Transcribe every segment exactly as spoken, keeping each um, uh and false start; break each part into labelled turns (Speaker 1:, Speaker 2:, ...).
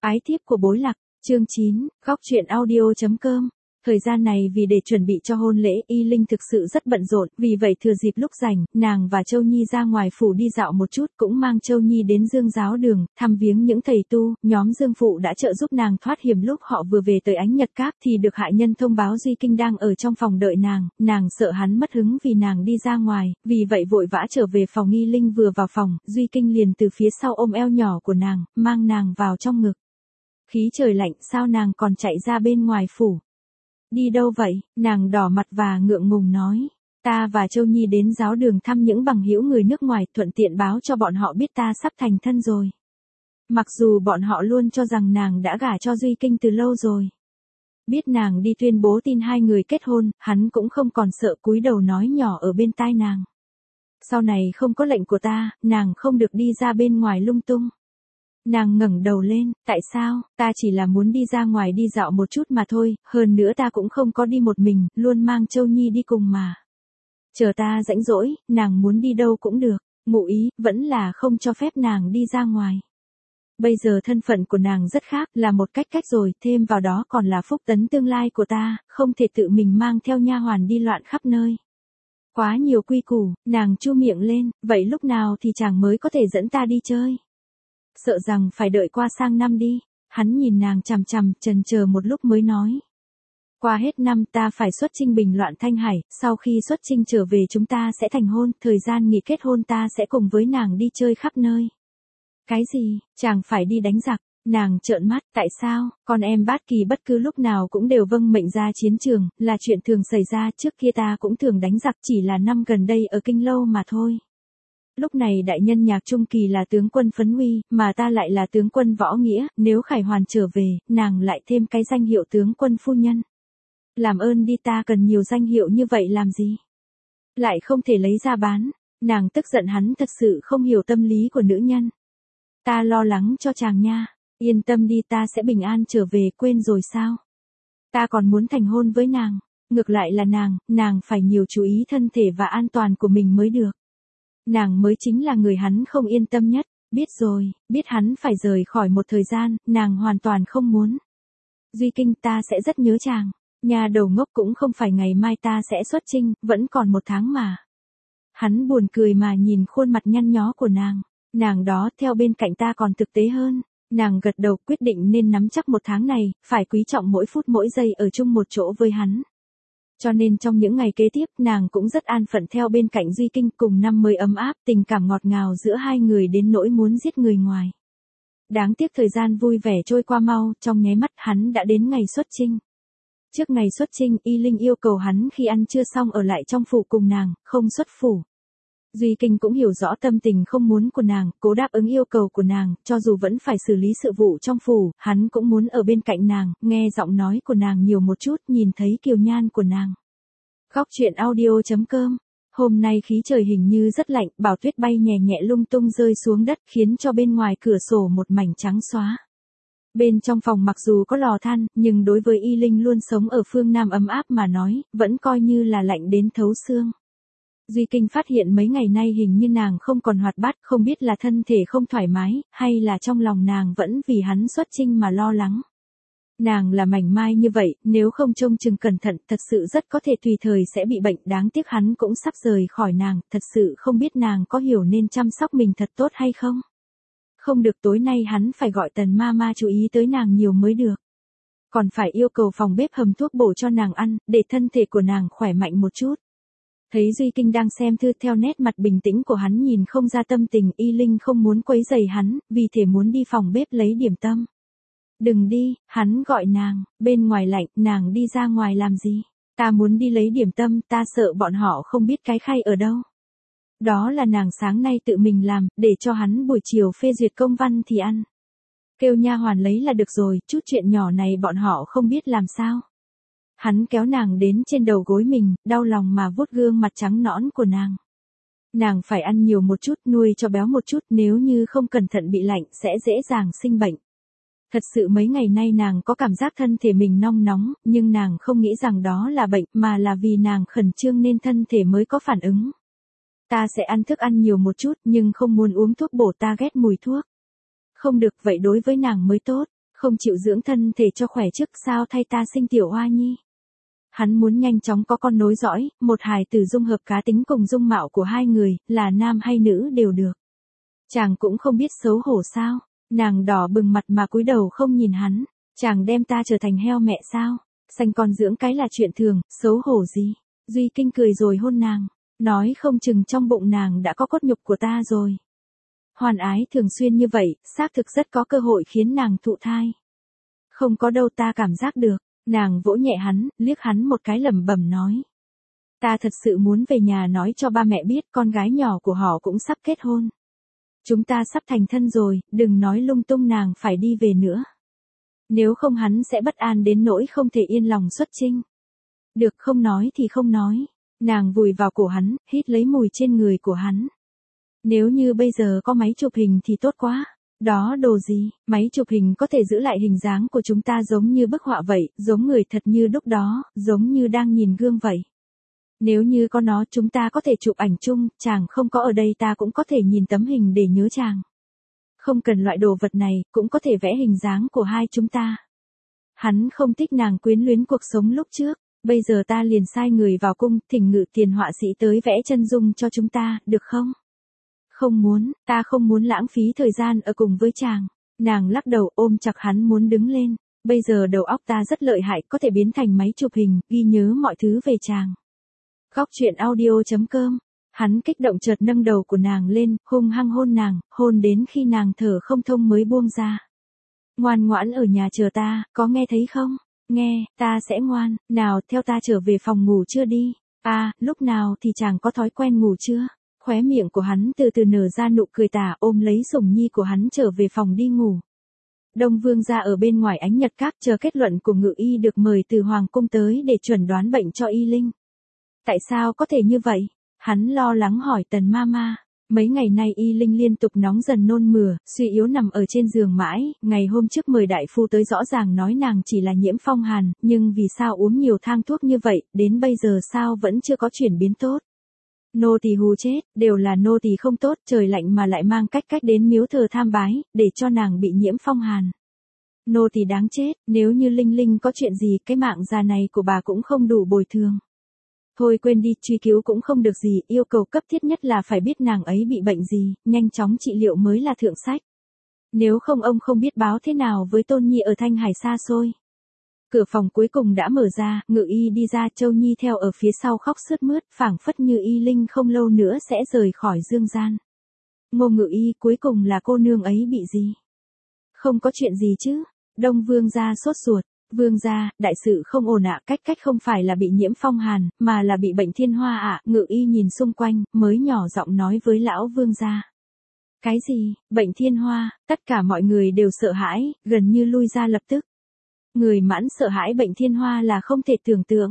Speaker 1: Ái thiếp của bối lạc, chương chín, góc truyện audio chấm com. Thời gian này vì để chuẩn bị cho hôn lễ, Y Linh thực sự rất bận rộn, vì vậy thừa dịp lúc rảnh, nàng và Châu Nhi ra ngoài phủ đi dạo một chút, cũng mang Châu Nhi đến Dương Giáo Đường, thăm viếng những thầy tu. Nhóm Dương Phụ đã trợ giúp nàng thoát hiểm lúc họ vừa về tới Ánh Nhật Các thì được hại nhân thông báo Duy Kinh đang ở trong phòng đợi nàng, nàng sợ hắn mất hứng vì nàng đi ra ngoài, vì vậy vội vã trở về phòng. Y Linh vừa vào phòng, Duy Kinh liền từ phía sau ôm eo nhỏ của nàng, mang nàng vào trong ngực. Khí trời lạnh, sao nàng còn chạy ra bên ngoài phủ? Đi đâu vậy? Nàng đỏ mặt và ngượng ngùng nói. Ta và Châu Nhi đến Giáo Đường thăm những bằng hữu người nước ngoài, thuận tiện báo cho bọn họ biết ta sắp thành thân rồi. Mặc dù bọn họ luôn cho rằng nàng đã gả cho Duy Kinh từ lâu rồi. Biết nàng đi tuyên bố tin hai người kết hôn, hắn cũng không còn sợ, cúi đầu nói nhỏ ở bên tai nàng. Sau này không có lệnh của ta, nàng không được đi ra bên ngoài lung tung. Nàng ngẩng đầu lên, tại sao? Ta chỉ là muốn đi ra ngoài đi dạo một chút mà thôi, hơn nữa ta cũng không có đi một mình, luôn mang Châu Nhi đi cùng mà. Chờ ta rảnh rỗi, nàng muốn đi đâu cũng được, ngụ ý, vẫn là không cho phép nàng đi ra ngoài. Bây giờ thân phận của nàng rất khác, là một cách cách rồi, thêm vào đó còn là phúc tấn tương lai của ta, không thể tự mình mang theo nha hoàn đi loạn khắp nơi. Quá nhiều quy củ, nàng chu miệng lên, vậy lúc nào thì chàng mới có thể dẫn ta đi chơi? Sợ rằng phải đợi qua sang năm đi. Hắn nhìn nàng chằm chằm, chần chờ một lúc mới nói. Qua hết năm ta phải xuất chinh bình loạn Thanh Hải, sau khi xuất chinh trở về chúng ta sẽ thành hôn, thời gian nghỉ kết hôn ta sẽ cùng với nàng đi chơi khắp nơi. Cái gì, chàng phải đi đánh giặc? Nàng trợn mắt, tại sao? Con em Bát Kỳ bất cứ lúc nào cũng đều vâng mệnh ra chiến trường, là chuyện thường xảy ra, trước kia ta cũng thường đánh giặc, chỉ là năm gần đây ở Kinh Lâu mà thôi. Lúc này đại nhân Nhạc Trung Kỳ là tướng quân Phấn Uy, mà ta lại là tướng quân Võ Nghĩa, nếu Khải Hoàn trở về, nàng lại thêm cái danh hiệu tướng quân phu nhân. Làm ơn đi, ta cần nhiều danh hiệu như vậy làm gì? Lại không thể lấy ra bán. Nàng tức giận hắn thật sự không hiểu tâm lý của nữ nhân. Ta lo lắng cho chàng nha. Yên tâm đi, ta sẽ bình an trở về, quên rồi sao? Ta còn muốn thành hôn với nàng. Ngược lại là nàng, nàng phải nhiều chú ý thân thể và an toàn của mình mới được. Nàng mới chính là người hắn không yên tâm nhất. Biết rồi, biết hắn phải rời khỏi một thời gian, nàng hoàn toàn không muốn. Duy Kinh, ta sẽ rất nhớ chàng. Nhà đầu ngốc, cũng không phải ngày mai ta sẽ xuất chinh, vẫn còn một tháng mà. Hắn buồn cười mà nhìn khuôn mặt nhăn nhó của nàng. Nàng đó theo bên cạnh ta còn thực tế hơn. Nàng gật đầu, quyết định nên nắm chắc một tháng này, phải quý trọng mỗi phút mỗi giây ở chung một chỗ với hắn. Cho nên trong những ngày kế tiếp, nàng cũng rất an phận theo bên cạnh Duy Kinh, cùng năm mới ấm áp, tình cảm ngọt ngào giữa hai người đến nỗi muốn giết người ngoài. Đáng tiếc thời gian vui vẻ trôi qua mau, trong nháy mắt hắn đã đến ngày xuất chinh. Trước ngày xuất chinh, Y Linh yêu cầu hắn khi ăn trưa xong ở lại trong phủ cùng nàng, không xuất phủ. Duy Kinh cũng hiểu rõ tâm tình không muốn của nàng, cố đáp ứng yêu cầu của nàng, cho dù vẫn phải xử lý sự vụ trong phủ, hắn cũng muốn ở bên cạnh nàng, nghe giọng nói của nàng nhiều một chút, nhìn thấy kiều nhan của nàng. Góc truyện audio chấm com. Hôm nay khí trời hình như rất lạnh, bão tuyết bay nhẹ nhẹ lung tung rơi xuống đất, khiến cho bên ngoài cửa sổ một mảnh trắng xóa. Bên trong phòng mặc dù có lò than, nhưng đối với Y Linh luôn sống ở phương Nam ấm áp mà nói, vẫn coi như là lạnh đến thấu xương. Duy Kinh phát hiện mấy ngày nay hình như nàng không còn hoạt bát, không biết là thân thể không thoải mái, hay là trong lòng nàng vẫn vì hắn xuất chinh mà lo lắng. Nàng là mảnh mai như vậy, nếu không trông chừng cẩn thận, thật sự rất có thể tùy thời sẽ bị bệnh, đáng tiếc hắn cũng sắp rời khỏi nàng, thật sự không biết nàng có hiểu nên chăm sóc mình thật tốt hay không. Không được, tối nay hắn phải gọi Tần ma ma chú ý tới nàng nhiều mới được. Còn phải yêu cầu phòng bếp hầm thuốc bổ cho nàng ăn, để thân thể của nàng khỏe mạnh một chút. Thấy Duy Kinh đang xem thư, theo nét mặt bình tĩnh của hắn nhìn không ra tâm tình, Y Linh không muốn quấy rầy hắn, vì thể muốn đi phòng bếp lấy điểm tâm. Đừng đi, hắn gọi nàng, bên ngoài lạnh, nàng đi ra ngoài làm gì? Ta muốn đi lấy điểm tâm, ta sợ bọn họ không biết cái khay ở đâu. Đó là nàng sáng nay tự mình làm, để cho hắn buổi chiều phê duyệt công văn thì ăn. Kêu nha hoàn lấy là được rồi, chút chuyện nhỏ này bọn họ không biết làm sao. Hắn kéo nàng đến trên đầu gối mình, đau lòng mà vuốt gương mặt trắng nõn của nàng. Nàng phải ăn nhiều một chút, nuôi cho béo một chút, nếu như không cẩn thận bị lạnh sẽ dễ dàng sinh bệnh. Thật sự mấy ngày nay nàng có cảm giác thân thể mình nong nóng, nhưng nàng không nghĩ rằng đó là bệnh, mà là vì nàng khẩn trương nên thân thể mới có phản ứng. Ta sẽ ăn thức ăn nhiều một chút, nhưng không muốn uống thuốc bổ, ta ghét mùi thuốc. Không được, vậy đối với nàng mới tốt. Không chịu dưỡng thân thể cho khỏe trước sao thay ta sinh tiểu oa nhi. Hắn muốn nhanh chóng có con nối dõi, một hài tử dung hợp cá tính cùng dung mạo của hai người, là nam hay nữ đều được. Chàng cũng không biết xấu hổ sao, nàng đỏ bừng mặt mà cúi đầu không nhìn hắn, chàng đem ta trở thành heo mẹ sao, sanh con dưỡng cái là chuyện thường, xấu hổ gì. Duy Kinh cười rồi hôn nàng, nói không chừng trong bụng nàng đã có cốt nhục của ta rồi. Hoàn ái thường xuyên như vậy, xác thực rất có cơ hội khiến nàng thụ thai. Không có đâu, ta cảm giác được. Nàng vỗ nhẹ hắn, liếc hắn một cái lẩm bẩm nói. Ta thật sự muốn về nhà nói cho ba mẹ biết con gái nhỏ của họ cũng sắp kết hôn. Chúng ta sắp thành thân rồi, đừng nói lung tung nàng phải đi về nữa. Nếu không hắn sẽ bất an đến nỗi không thể yên lòng xuất chinh. Được, không nói thì không nói. Nàng vùi vào cổ hắn, hít lấy mùi trên người của hắn. Nếu như bây giờ có máy chụp hình thì tốt quá. Đó đồ gì, máy chụp hình có thể giữ lại hình dáng của chúng ta giống như bức họa vậy, giống người thật như lúc đó, giống như đang nhìn gương vậy. Nếu như có nó chúng ta có thể chụp ảnh chung, chàng không có ở đây ta cũng có thể nhìn tấm hình để nhớ chàng. Không cần loại đồ vật này, cũng có thể vẽ hình dáng của hai chúng ta. Hắn không thích nàng quyến luyến cuộc sống lúc trước, bây giờ ta liền sai người vào cung, thỉnh Ngự Tiền họa sĩ tới vẽ chân dung cho chúng ta, được không? Không muốn, ta không muốn lãng phí thời gian ở cùng với chàng. Nàng lắc đầu ôm chặt hắn muốn đứng lên. Bây giờ đầu óc ta rất lợi hại, có thể biến thành máy chụp hình, ghi nhớ mọi thứ về chàng. Góc truyện audio chấm com. Hắn kích động chợt nâng đầu của nàng lên, hung hăng hôn nàng, hôn đến khi nàng thở không thông mới buông ra. Ngoan ngoãn ở nhà chờ ta, có nghe thấy không? Nghe, ta sẽ ngoan, nào theo ta trở về phòng ngủ chưa đi. À, lúc nào thì chàng có thói quen ngủ chưa? Khóe miệng của hắn từ từ nở ra nụ cười tà, ôm lấy Sủng Nhi của hắn trở về phòng đi ngủ. Đông Vương gia ở bên ngoài ánh nhật các chờ kết luận của Ngự y được mời từ Hoàng cung tới để chuẩn đoán bệnh cho Y Linh. Tại sao có thể như vậy? Hắn lo lắng hỏi Tần Mama. Mấy ngày nay Y Linh liên tục nóng dần nôn mửa, suy yếu nằm ở trên giường mãi, ngày hôm trước mời đại phu tới rõ ràng nói nàng chỉ là nhiễm phong hàn, nhưng vì sao uống nhiều thang thuốc như vậy, đến bây giờ sao vẫn chưa có chuyển biến tốt. Nô tỳ hù chết, đều là nô tỳ không tốt, trời lạnh mà lại mang cách cách đến miếu thờ tham bái, để cho nàng bị nhiễm phong hàn. Nô tỳ đáng chết, nếu như Linh Linh có chuyện gì, cái mạng già này của bà cũng không đủ bồi thường. Thôi quên đi, truy cứu cũng không được gì, yêu cầu cấp thiết nhất là phải biết nàng ấy bị bệnh gì, nhanh chóng trị liệu mới là thượng sách. Nếu không ông không biết báo thế nào với Tôn Nhi ở Thanh Hải xa xôi. Cửa phòng cuối cùng đã mở ra, Ngự y đi ra, Châu Nhi theo ở phía sau khóc sướt mướt, phảng phất như Y Linh không lâu nữa sẽ rời khỏi dương gian. Ngô Ngự y, cuối cùng là cô nương ấy bị gì? Không có chuyện gì chứ? Đông Vương gia sốt ruột. Vương gia, đại sự không ổn ạ, cách cách không phải là bị nhiễm phong hàn, mà là bị bệnh thiên hoa ạ. Ngự y nhìn xung quanh, mới nhỏ giọng nói với lão Vương gia. Cái gì, bệnh thiên hoa? Tất cả mọi người đều sợ hãi, gần như lui ra lập tức. Người Mãn sợ hãi bệnh thiên hoa là không thể tưởng tượng.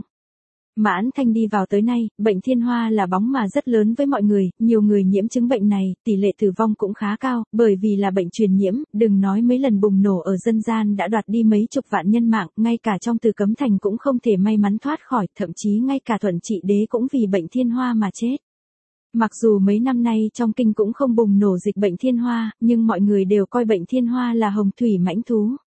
Speaker 1: Mãn Thanh đi vào tới nay, bệnh thiên hoa là bóng mà rất lớn với mọi người, nhiều người nhiễm chứng bệnh này, tỷ lệ tử vong cũng khá cao, bởi vì là bệnh truyền nhiễm, đừng nói mấy lần bùng nổ ở dân gian đã đoạt đi mấy chục vạn nhân mạng, ngay cả trong Từ Cấm Thành cũng không thể may mắn thoát khỏi, thậm chí ngay cả Thuận Trị Đế cũng vì bệnh thiên hoa mà chết. Mặc dù mấy năm nay trong kinh cũng không bùng nổ dịch bệnh thiên hoa, nhưng mọi người đều coi bệnh thiên hoa là hồng thủy mãnh thú.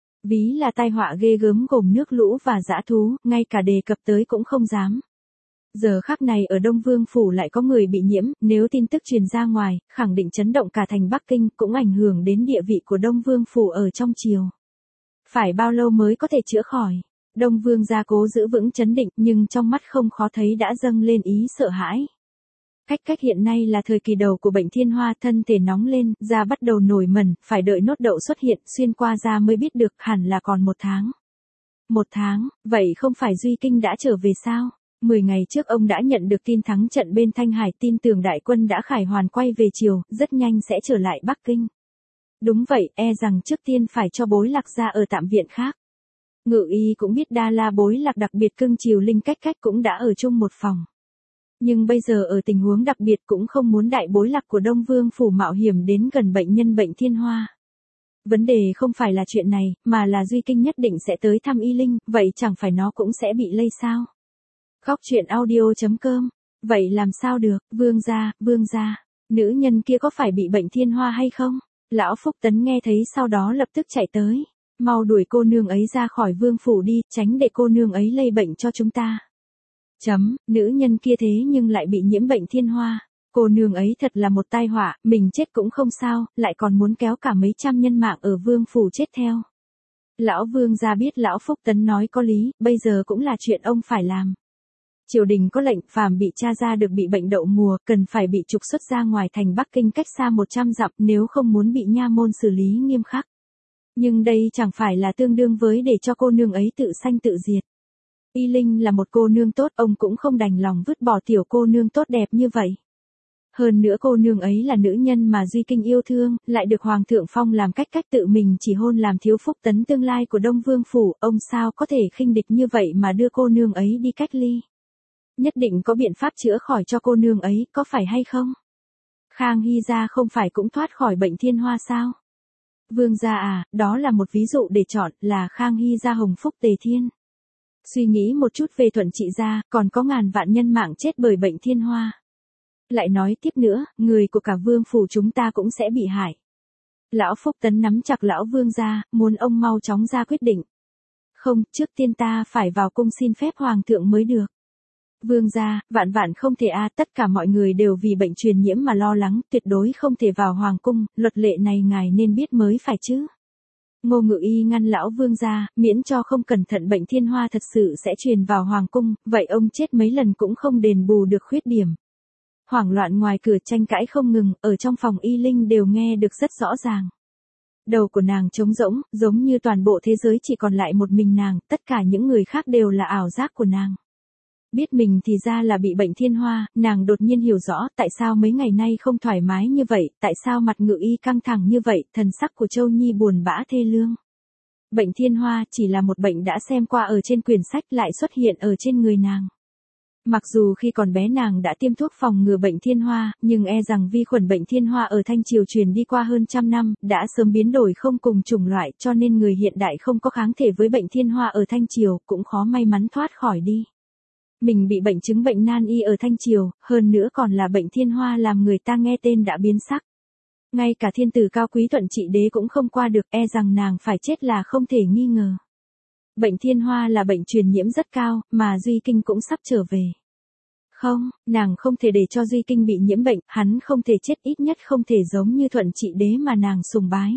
Speaker 1: Ví là tai họa ghê gớm gồm nước lũ và dã thú, ngay cả đề cập tới cũng không dám. Giờ khắc này ở Đông Vương Phủ lại có người bị nhiễm, nếu tin tức truyền ra ngoài, khẳng định chấn động cả thành Bắc Kinh, cũng ảnh hưởng đến địa vị của Đông Vương Phủ ở trong triều. Phải bao lâu mới có thể chữa khỏi? Đông Vương gia cố giữ vững chấn định, nhưng trong mắt không khó thấy đã dâng lên ý sợ hãi. Cách cách hiện nay là thời kỳ đầu của bệnh thiên hoa, thân thể nóng lên, da bắt đầu nổi mẩn, phải đợi nốt đậu xuất hiện, xuyên qua da mới biết được, hẳn là còn một tháng. Một tháng, vậy không phải Duy Kinh đã trở về sao? Mười ngày trước ông đã nhận được tin thắng trận bên Thanh Hải, tin tưởng đại quân đã khải hoàn quay về triều, rất nhanh sẽ trở lại Bắc Kinh. Đúng vậy, e rằng trước tiên phải cho Bối Lạc ra ở tạm viện khác. Ngự y cũng biết Đa La Bối Lạc đặc biệt cưng chiều Linh cách cách cũng đã ở chung một phòng. Nhưng bây giờ ở tình huống đặc biệt cũng không muốn đại Bối Lạc của Đông Vương Phủ mạo hiểm đến gần bệnh nhân bệnh thiên hoa. Vấn đề không phải là chuyện này, mà là Duy Kinh nhất định sẽ tới thăm Y Linh, vậy chẳng phải nó cũng sẽ bị lây sao? Góc truyện audio chấm com. Vậy làm sao được, Vương gia, Vương gia, nữ nhân kia có phải bị bệnh thiên hoa hay không? Lão Phúc Tấn nghe thấy sau đó lập tức chạy tới. Mau đuổi cô nương ấy ra khỏi vương phủ đi, tránh để cô nương ấy lây bệnh cho chúng ta. Chấm, nữ nhân kia thế nhưng lại bị nhiễm bệnh thiên hoa. Cô nương ấy thật là một tai họa, mình chết cũng không sao, lại còn muốn kéo cả mấy trăm nhân mạng ở vương phủ chết theo. Lão vương gia biết lão Phúc Tấn nói có lý, bây giờ cũng là chuyện ông phải làm. Triều đình có lệnh phàm bị tra ra được bị bệnh đậu mùa, cần phải bị trục xuất ra ngoài thành Bắc Kinh cách xa một trăm dặm nếu không muốn bị nha môn xử lý nghiêm khắc. Nhưng đây chẳng phải là tương đương với để cho cô nương ấy tự sanh tự diệt. Y Linh là một cô nương tốt, ông cũng không đành lòng vứt bỏ tiểu cô nương tốt đẹp như vậy. Hơn nữa cô nương ấy là nữ nhân mà Duy Kinh yêu thương, lại được Hoàng thượng phong làm cách cách tự mình chỉ hôn làm thiếu Phúc Tấn tương lai của Đông Vương Phủ, ông sao có thể khinh địch như vậy mà đưa cô nương ấy đi cách ly. Nhất định có biện pháp chữa khỏi cho cô nương ấy, có phải hay không? Khang Hy gia không phải cũng thoát khỏi bệnh thiên hoa sao? Vương gia à, đó là một ví dụ để chọn, là Khang Hy gia Hồng Phúc Tề Thiên. Suy nghĩ một chút về Thuận Trị gia, còn có ngàn vạn nhân mạng chết bởi bệnh thiên hoa. Lại nói tiếp nữa, người của cả vương phủ chúng ta cũng sẽ bị hại. Lão Phúc Tấn nắm chặt lão vương gia, muốn ông mau chóng ra quyết định. Không, trước tiên ta phải vào cung xin phép hoàng thượng mới được. Vương gia, vạn vạn không thể a, tất cả mọi người đều vì bệnh truyền nhiễm mà lo lắng, tuyệt đối không thể vào hoàng cung, luật lệ này ngài nên biết mới phải chứ. Ngô Ngự Y ngăn lão vương gia, miễn cho không cẩn thận bệnh thiên hoa thật sự sẽ truyền vào hoàng cung, vậy ông chết mấy lần cũng không đền bù được khuyết điểm. Hoảng loạn ngoài cửa tranh cãi không ngừng, ở trong phòng Y Linh đều nghe được rất rõ ràng. Đầu của nàng trống rỗng, giống như toàn bộ thế giới chỉ còn lại một mình nàng, tất cả những người khác đều là ảo giác của nàng. Biết mình thì ra là bị bệnh thiên hoa, nàng đột nhiên hiểu rõ tại sao mấy ngày nay không thoải mái như vậy, tại sao mặt Ngự Y căng thẳng như vậy, thần sắc của Châu Nhi buồn bã thê lương. Bệnh thiên hoa chỉ là một bệnh đã xem qua ở trên quyển sách lại xuất hiện ở trên người nàng. Mặc dù khi còn bé nàng đã tiêm thuốc phòng ngừa bệnh thiên hoa, nhưng e rằng vi khuẩn bệnh thiên hoa ở Thanh Triều truyền đi qua hơn trăm năm, đã sớm biến đổi không cùng chủng loại cho nên người hiện đại không có kháng thể với bệnh thiên hoa ở Thanh Triều, cũng khó may mắn thoát khỏi đi. Mình bị bệnh chứng bệnh nan y ở Thanh Triều, hơn nữa còn là bệnh thiên hoa làm người ta nghe tên đã biến sắc. Ngay cả thiên tử cao quý Thuận Trị đế cũng không qua được, e rằng nàng phải chết là không thể nghi ngờ. Bệnh thiên hoa là bệnh truyền nhiễm rất cao, mà Duy Kinh cũng sắp trở về. Không, nàng không thể để cho Duy Kinh bị nhiễm bệnh, hắn không thể chết, ít nhất không thể giống như Thuận Trị đế mà nàng sùng bái.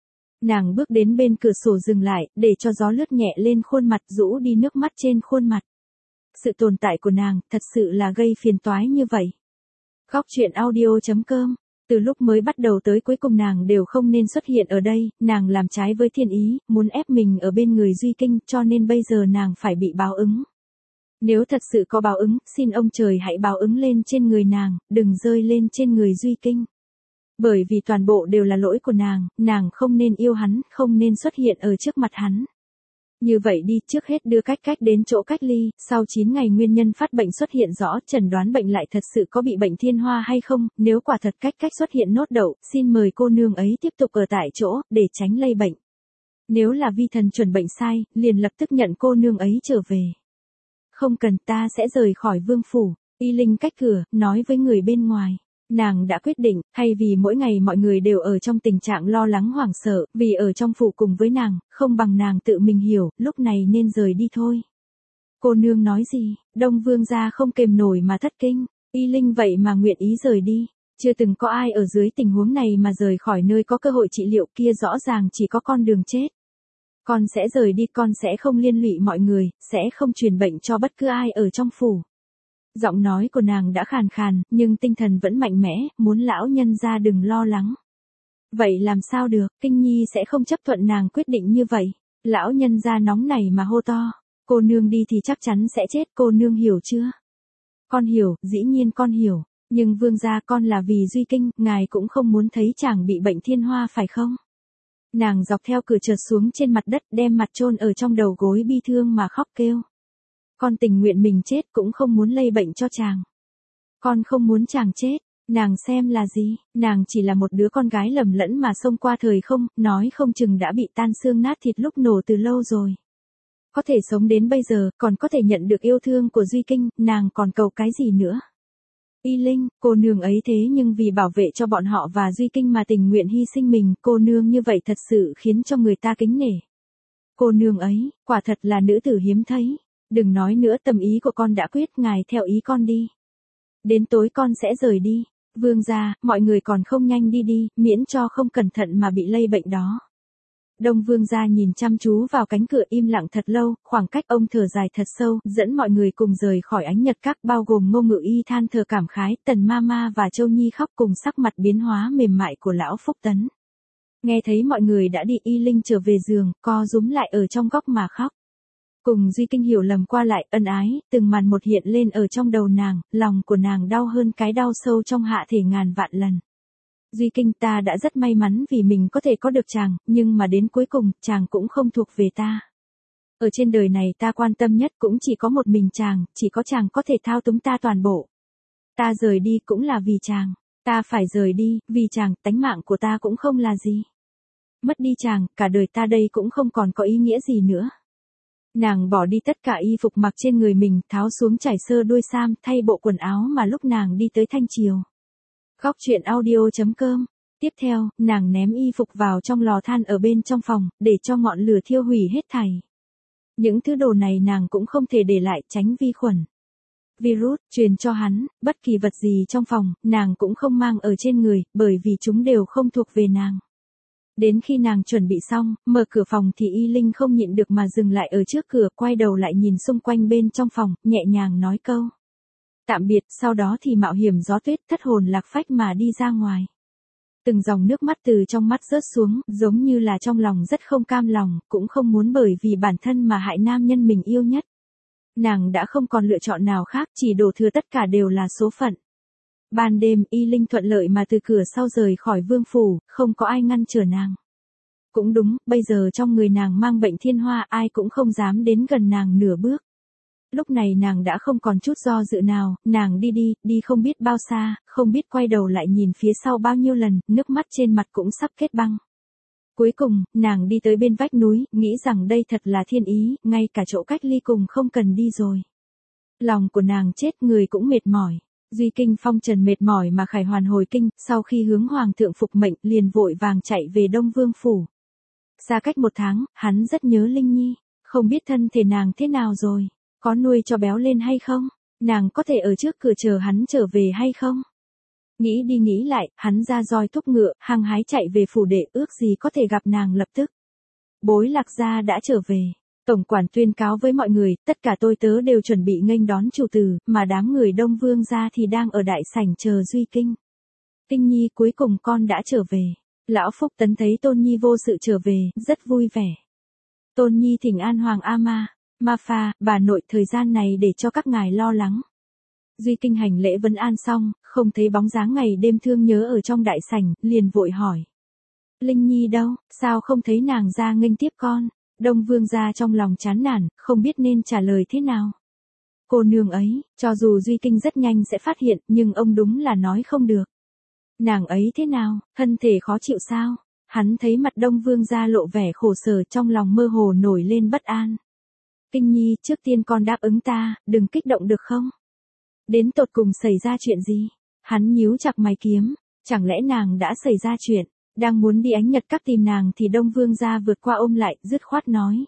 Speaker 1: Nàng bước đến bên cửa sổ dừng lại, để cho gió lướt nhẹ lên khuôn mặt, rũ đi nước mắt trên khuôn mặt. Sự tồn tại của nàng, thật sự là gây phiền toái như vậy. Góc truyện audio chấm com. Từ lúc mới bắt đầu tới cuối cùng nàng đều không nên xuất hiện ở đây, nàng làm trái với thiên ý, muốn ép mình ở bên người Duy Kinh, cho nên bây giờ nàng phải bị báo ứng. Nếu thật sự có báo ứng, xin ông trời hãy báo ứng lên trên người nàng, đừng rơi lên trên người Duy Kinh. Bởi vì toàn bộ đều là lỗi của nàng, nàng không nên yêu hắn, không nên xuất hiện ở trước mặt hắn. Như vậy đi, trước hết đưa cách cách đến chỗ cách ly, sau chín ngày nguyên nhân phát bệnh xuất hiện rõ, chẩn đoán bệnh lại thật sự có bị bệnh thiên hoa hay không, nếu quả thật cách cách xuất hiện nốt đậu, xin mời cô nương ấy tiếp tục ở tại chỗ, để tránh lây bệnh. Nếu là vi thần chuẩn bệnh sai, liền lập tức nhận cô nương ấy trở về. Không cần, ta sẽ rời khỏi vương phủ. Y Linh cách cửa, nói với người bên ngoài. Nàng đã quyết định, thay vì mỗi ngày mọi người đều ở trong tình trạng lo lắng hoảng sợ, vì ở trong phủ cùng với nàng, không bằng nàng tự mình hiểu, lúc này nên rời đi thôi. Cô nương nói gì, Đông Vương gia không kềm nổi mà thất kinh, Y Linh vậy mà nguyện ý rời đi. Chưa từng có ai ở dưới tình huống này mà rời khỏi nơi có cơ hội trị liệu, kia rõ ràng chỉ có con đường chết. Con sẽ rời đi, con sẽ không liên lụy mọi người, sẽ không truyền bệnh cho bất cứ ai ở trong phủ. Giọng nói của nàng đã khàn khàn, nhưng tinh thần vẫn mạnh mẽ, muốn lão nhân gia đừng lo lắng. Vậy làm sao được, Kinh Nhi sẽ không chấp thuận nàng quyết định như vậy. Lão nhân gia nóng nảy mà hô to, cô nương đi thì chắc chắn sẽ chết, cô nương hiểu chưa? Con hiểu, dĩ nhiên con hiểu, nhưng vương gia con là vì Duy Kinh, ngài cũng không muốn thấy chàng bị bệnh thiên hoa phải không? Nàng dọc theo cửa trượt xuống trên mặt đất, đem mặt chôn ở trong đầu gối bi thương mà khóc kêu. Con tình nguyện mình chết cũng không muốn lây bệnh cho chàng. Con không muốn chàng chết, nàng xem là gì, nàng chỉ là một đứa con gái lầm lẫn mà xông qua thời không, nói không chừng đã bị tan xương nát thịt lúc nổ từ lâu rồi. Có thể sống đến bây giờ, còn có thể nhận được yêu thương của Duy Kinh, nàng còn cầu cái gì nữa. Y Linh, cô nương ấy thế nhưng vì bảo vệ cho bọn họ và Duy Kinh mà tình nguyện hy sinh mình, cô nương như vậy thật sự khiến cho người ta kính nể. Cô nương ấy, quả thật là nữ tử hiếm thấy. Đừng nói nữa, tâm ý của con đã quyết, ngài theo ý con đi. Đến tối con sẽ rời đi. Vương gia, mọi người còn không nhanh đi đi, miễn cho không cẩn thận mà bị lây bệnh đó. Đông Vương gia nhìn chăm chú vào cánh cửa im lặng thật lâu, khoảng cách ông thở dài thật sâu, dẫn mọi người cùng rời khỏi ánh nhật các, bao gồm Ngô Ngự Y than thở cảm khái, Tần Mama và Châu Nhi khóc cùng sắc mặt biến hóa mềm mại của lão Phúc Tấn. Nghe thấy mọi người đã đi, Y Linh trở về giường, co rúm lại ở trong góc mà khóc. Cùng Duy Kinh hiểu lầm qua lại, ân ái, từng màn một hiện lên ở trong đầu nàng, lòng của nàng đau hơn cái đau sâu trong hạ thể ngàn vạn lần. Duy Kinh, ta đã rất may mắn vì mình có thể có được chàng, nhưng mà đến cuối cùng, chàng cũng không thuộc về ta. Ở trên đời này ta quan tâm nhất cũng chỉ có một mình chàng, chỉ có chàng có thể thao túng ta toàn bộ. Ta rời đi cũng là vì chàng, ta phải rời đi, vì chàng, tánh mạng của ta cũng không là gì. Mất đi chàng, cả đời ta đây cũng không còn có ý nghĩa gì nữa. Nàng bỏ đi tất cả y phục mặc trên người mình, tháo xuống trải sơ đuôi sam, thay bộ quần áo mà lúc nàng đi tới Thanh Triều. Góc truyện audio chấm com. Tiếp theo, nàng ném y phục vào trong lò than ở bên trong phòng, để cho ngọn lửa thiêu hủy hết thảy. Những thứ đồ này nàng cũng không thể để lại, tránh vi khuẩn. Virus, truyền cho hắn, bất kỳ vật gì trong phòng, nàng cũng không mang ở trên người, bởi vì chúng đều không thuộc về nàng. Đến khi nàng chuẩn bị xong, mở cửa phòng thì Y Linh không nhịn được mà dừng lại ở trước cửa, quay đầu lại nhìn xung quanh bên trong phòng, nhẹ nhàng nói câu tạm biệt, sau đó thì mạo hiểm gió tuyết, thất hồn lạc phách mà đi ra ngoài. Từng dòng nước mắt từ trong mắt rớt xuống, giống như là trong lòng rất không cam lòng, cũng không muốn bởi vì bản thân mà hại nam nhân mình yêu nhất. Nàng đã không còn lựa chọn nào khác, chỉ đổ thừa tất cả đều là số phận. Ban đêm, Y Linh thuận lợi mà từ cửa sau rời khỏi vương phủ, không có ai ngăn trở nàng. Cũng đúng, bây giờ trong người nàng mang bệnh thiên hoa, ai cũng không dám đến gần nàng nửa bước. Lúc này nàng đã không còn chút do dự nào, nàng đi đi, đi không biết bao xa, không biết quay đầu lại nhìn phía sau bao nhiêu lần, nước mắt trên mặt cũng sắp kết băng. Cuối cùng, nàng đi tới bên vách núi, nghĩ rằng đây thật là thiên ý, ngay cả chỗ cách ly cùng không cần đi rồi. Lòng của nàng chết, người cũng mệt mỏi. Duy Kinh phong trần mệt mỏi mà khải hoàn hồi kinh, sau khi hướng hoàng thượng phục mệnh, liền vội vàng chạy về Đông Vương phủ. Xa cách một tháng, hắn rất nhớ Linh Nhi, không biết thân thể nàng thế nào rồi, có nuôi cho béo lên hay không, nàng có thể ở trước cửa chờ hắn trở về hay không. Nghĩ đi nghĩ lại, hắn ra roi thúc ngựa, hăng hái chạy về phủ đệ, ước gì có thể gặp nàng lập tức. Bối Lạc gia đã trở về. Tổng quản tuyên cáo với mọi người, tất cả tôi tớ đều chuẩn bị nghênh đón chủ tử, mà đám người Đông Vương gia thì đang ở đại sảnh chờ Duy Kinh. Tinh Nhi, cuối cùng con đã trở về. Lão Phúc Tấn thấy Tôn Nhi vô sự trở về, rất vui vẻ. Tôn Nhi thỉnh an Hoàng A Ma, Ma Pha, bà nội, thời gian này để cho các ngài lo lắng. Duy Kinh hành lễ vấn an xong, không thấy bóng dáng ngày đêm thương nhớ ở trong đại sảnh, liền vội hỏi. Linh Nhi đâu, sao không thấy nàng ra nghênh tiếp con? Đông Vương gia trong lòng chán nản, không biết nên trả lời thế nào. Cô nương ấy, cho dù Duy Kinh rất nhanh sẽ phát hiện, nhưng ông đúng là nói không được. Nàng ấy thế nào, thân thể khó chịu sao? Hắn thấy mặt Đông Vương gia lộ vẻ khổ sở, trong lòng mơ hồ nổi lên bất an. Kinh Nhi, trước tiên con đáp ứng ta, đừng kích động được không? Đến tột cùng xảy ra chuyện gì? Hắn nhíu chặt mày kiếm, chẳng lẽ nàng đã xảy ra chuyện? Đang muốn đi ánh nhật các tìm nàng thì Đông Vương gia vượt qua ôm lại, dứt khoát nói.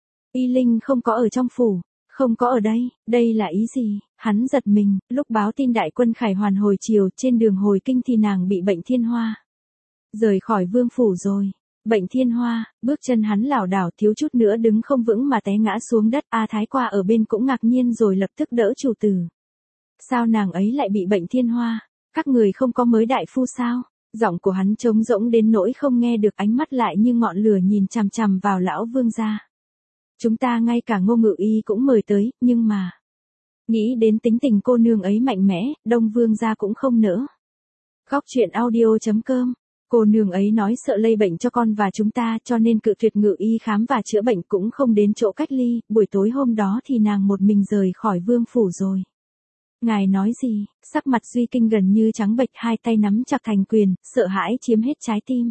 Speaker 1: Y Linh không có ở trong phủ, không có ở đây, đây là ý gì? Hắn giật mình, lúc báo tin đại quân khải hoàn hồi chiều, trên đường hồi kinh thì nàng bị bệnh thiên hoa. Rời khỏi vương phủ rồi. Bệnh thiên hoa, bước chân hắn lảo đảo thiếu chút nữa đứng không vững mà té ngã xuống đất. A Thái qua ở bên cũng ngạc nhiên rồi lập tức đỡ chủ tử. Sao nàng ấy lại bị bệnh thiên hoa? Các người không có mới đại phu sao? Giọng của hắn trống rỗng đến nỗi không nghe được, ánh mắt lại như ngọn lửa nhìn chằm chằm vào lão vương gia. Chúng ta ngay cả Ngô Ngự Y cũng mời tới, nhưng mà... Nghĩ đến tính tình cô nương ấy mạnh mẽ, Đông Vương gia cũng không nỡ. Góc truyện audio chấm com. Cô nương ấy nói sợ lây bệnh cho con và chúng ta, cho nên cự tuyệt Ngự Y khám và chữa bệnh, cũng không đến chỗ cách ly. Buổi tối hôm đó thì nàng một mình rời khỏi vương phủ rồi. Ngài nói gì? Sắc mặt Duy Kinh gần như trắng bệch, hai tay nắm chặt thành quyền, sợ hãi chiếm hết trái tim.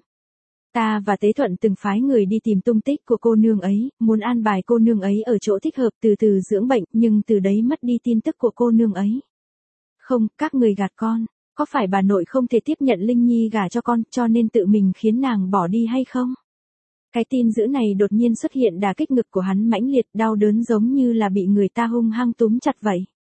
Speaker 1: Ta và Tế Thuận từng phái người đi tìm tung tích của cô nương ấy, muốn an bài cô nương ấy ở chỗ thích hợp từ từ dưỡng bệnh, nhưng từ đấy mất đi tin tức của cô nương ấy. Không, các người gạt con, có phải bà nội không thể tiếp nhận Linh Nhi gả cho con, cho nên tự mình khiến nàng bỏ đi hay không? Cái tin dữ này đột nhiên xuất hiện đả kích ngực của hắn mãnh liệt, đau đớn giống như là bị người ta hung hăng túm chặt vậy.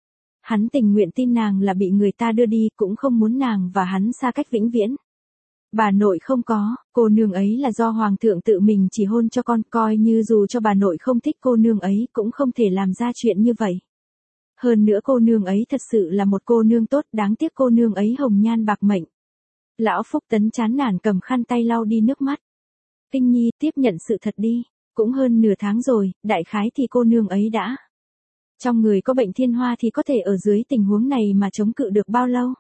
Speaker 1: Hắn tình nguyện tin nàng là bị người ta đưa đi, cũng không muốn nàng và hắn xa cách vĩnh viễn. Bà nội không có, cô nương ấy là do hoàng thượng tự mình chỉ hôn cho con, coi như dù cho bà nội không thích cô nương ấy cũng không thể làm ra chuyện như vậy. Hơn nữa cô nương ấy thật sự là một cô nương tốt, đáng tiếc cô nương ấy hồng nhan bạc mệnh. Lão Phúc Tấn chán nản cầm khăn tay lau đi nước mắt. Kinh Nhi, tiếp nhận sự thật đi, cũng hơn nửa tháng rồi, đại khái thì cô nương ấy đã. Trong người có bệnh thiên hoa thì có thể ở dưới tình huống này mà chống cự được bao lâu?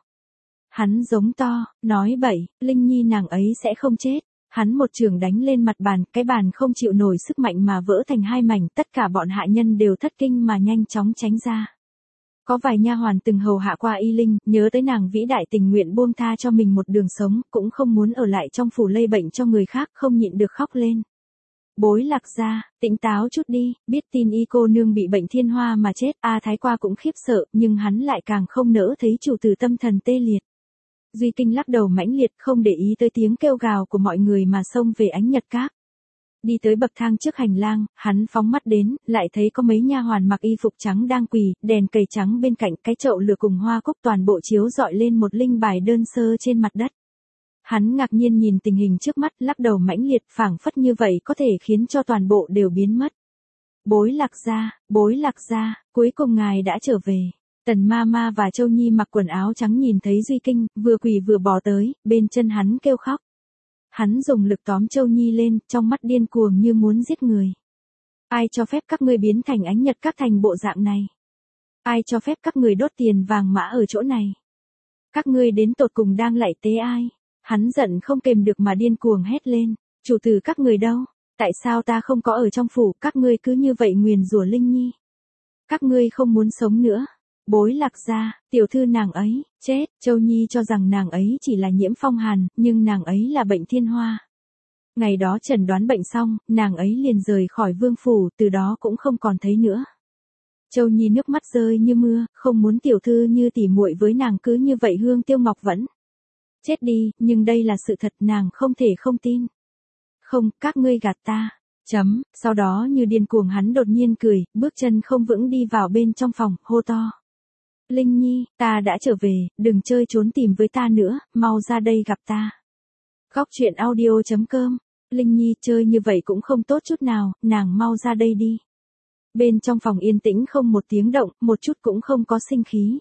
Speaker 1: Hắn giống to, nói bậy, Linh Nhi nàng ấy sẽ không chết. Hắn một trường đánh lên mặt bàn, cái bàn không chịu nổi sức mạnh mà vỡ thành hai mảnh, tất cả bọn hạ nhân đều thất kinh mà nhanh chóng tránh ra. Có vài nha hoàn từng hầu hạ qua Y Linh, nhớ tới nàng vĩ đại tình nguyện buông tha cho mình một đường sống, cũng không muốn ở lại trong phủ lây bệnh cho người khác, không nhịn được khóc lên. Bối Lạc gia, tỉnh táo chút đi, biết tin Y cô nương bị bệnh thiên hoa mà chết, A Thái Qua cũng khiếp sợ, nhưng hắn lại càng không nỡ thấy chủ tử tâm thần tê liệt. Duy Kinh lắc đầu mãnh liệt, không để ý tới tiếng kêu gào của mọi người mà xông về Ánh Nhật Các. Đi tới bậc thang trước hành lang, hắn phóng mắt đến, lại thấy có mấy nha hoàn mặc y phục trắng đang quỳ, đèn cầy trắng bên cạnh, cái chậu lửa cùng hoa cúc toàn bộ chiếu dọi lên một linh bài đơn sơ trên mặt đất. Hắn ngạc nhiên nhìn tình hình trước mắt, lắc đầu mãnh liệt, phảng phất như vậy có thể khiến cho toàn bộ đều biến mất. Bối Lạc gia, Bối Lạc gia, cuối cùng ngài đã trở về. Tần ma ma và Châu Nhi mặc quần áo trắng nhìn thấy Duy Kinh, vừa quỳ vừa bò tới, bên chân hắn kêu khóc. Hắn dùng lực tóm Châu Nhi lên, trong mắt điên cuồng như muốn giết người. Ai cho phép các ngươi biến thành Ánh Nhật Các thành bộ dạng này? Ai cho phép các ngươi đốt tiền vàng mã ở chỗ này? Các ngươi đến tột cùng đang lạy tế ai? Hắn giận không kềm được mà điên cuồng hét lên. Chủ tử các người đâu? Tại sao ta không có ở trong phủ, các ngươi cứ như vậy nguyền rủa Linh Nhi? Các ngươi không muốn sống nữa. Bối Lạc gia, tiểu thư nàng ấy, chết. Châu Nhi cho rằng nàng ấy chỉ là nhiễm phong hàn, nhưng nàng ấy là bệnh thiên hoa. Ngày đó chẩn đoán bệnh xong, nàng ấy liền rời khỏi vương phủ, từ đó cũng không còn thấy nữa. Châu Nhi nước mắt rơi như mưa, không muốn tiểu thư như tỉ muội với nàng cứ như vậy Hương Tiêu Ngọc vẫn chết đi, nhưng đây là sự thật, nàng không thể không tin. Không, các ngươi gạt ta. Chấm, sau đó như điên cuồng hắn đột nhiên cười, bước chân không vững đi vào bên trong phòng, hô to. Linh Nhi, ta đã trở về, đừng chơi trốn tìm với ta nữa, mau ra đây gặp ta. Góc truyện audio chấm com, Linh Nhi chơi như vậy cũng không tốt chút nào, nàng mau ra đây đi. Bên trong phòng yên tĩnh không một tiếng động, một chút cũng không có sinh khí.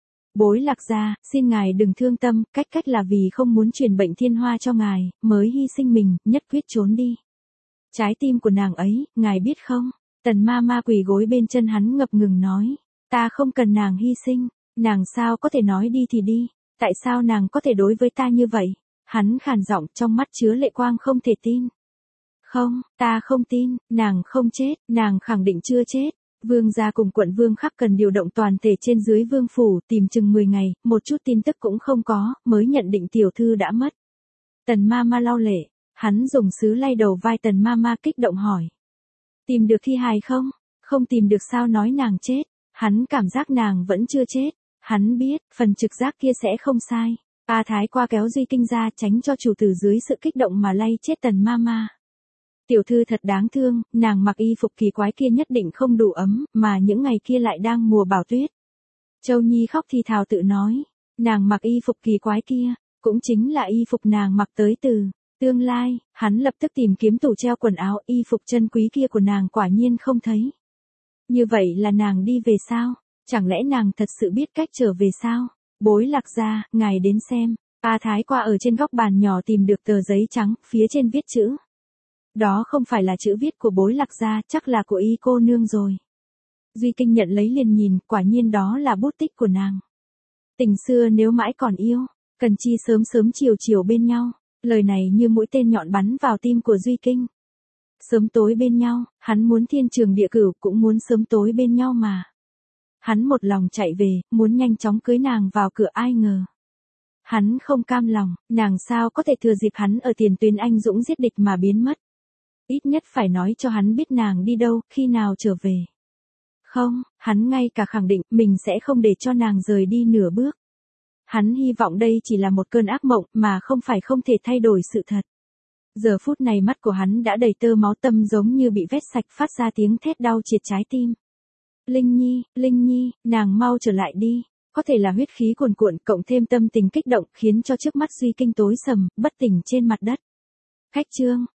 Speaker 1: Bối Lạc gia, xin ngài đừng thương tâm, cách cách là vì không muốn truyền bệnh thiên hoa cho ngài, mới hy sinh mình, nhất quyết trốn đi. Trái tim của nàng ấy, ngài biết không? Tần ma ma quỳ gối bên chân hắn ngập ngừng nói. Ta không cần nàng hy sinh, nàng sao có thể nói đi thì đi, tại sao nàng có thể đối với ta như vậy? Hắn khàn giọng, trong mắt chứa lệ quang không thể tin. Không, ta không tin, nàng không chết, nàng khẳng định chưa chết. Vương gia cùng quận Vương Khắc cần điều động toàn thể trên dưới vương phủ, tìm chừng mười ngày, một chút tin tức cũng không có, mới nhận định tiểu thư đã mất. Tần ma ma lau lệ, hắn dùng sứ lay đầu vai tần ma ma kích động hỏi. Tìm được thi hài không? Không tìm được sao nói nàng chết? Hắn cảm giác nàng vẫn chưa chết. Hắn biết, phần trực giác kia sẽ không sai. A Thái Qua kéo Duy Kinh ra tránh cho chủ tử dưới sự kích động mà lay chết tần ma ma. Tiểu thư thật đáng thương, nàng mặc y phục kỳ quái kia nhất định không đủ ấm, mà những ngày kia lại đang mùa bảo tuyết. Châu Nhi khóc thì thào tự nói, nàng mặc y phục kỳ quái kia, cũng chính là y phục nàng mặc tới từ tương lai. Hắn lập tức tìm kiếm tủ treo quần áo, y phục chân quý kia của nàng quả nhiên không thấy. Như vậy là nàng đi về sao? Chẳng lẽ nàng thật sự biết cách trở về sao? Bối Lạc gia, ngài đến xem. A Thái Qua ở trên góc bàn nhỏ tìm được tờ giấy trắng, phía trên viết chữ. Đó không phải là chữ viết của Bối Lạc gia, chắc là của Y cô nương rồi. Duy Kinh nhận lấy liền nhìn, quả nhiên đó là bút tích của nàng. Tình xưa nếu mãi còn yêu, cần chi sớm sớm chiều chiều bên nhau. Lời này như mũi tên nhọn bắn vào tim của Duy Kinh. Sớm tối bên nhau, hắn muốn thiên trường địa cửu cũng muốn sớm tối bên nhau mà. Hắn một lòng chạy về, muốn nhanh chóng cưới nàng vào cửa, ai ngờ. Hắn không cam lòng, nàng sao có thể thừa dịp hắn ở tiền tuyến anh dũng giết địch mà biến mất. Ít nhất phải nói cho hắn biết nàng đi đâu, khi nào trở về. Không, hắn ngay cả khẳng định mình sẽ không để cho nàng rời đi nửa bước. Hắn hy vọng đây chỉ là một cơn ác mộng mà không phải không thể thay đổi sự thật. Giờ phút này mắt của hắn đã đầy tơ máu, tâm giống như bị vét sạch, phát ra tiếng thét đau triệt trái tim. Linh Nhi, Linh Nhi, nàng mau trở lại đi. Có thể là huyết khí cuồn cuộn cộng thêm tâm tình kích động khiến cho trước mắt Duy Kinh tối sầm, bất tỉnh trên mặt đất. Khách Trương,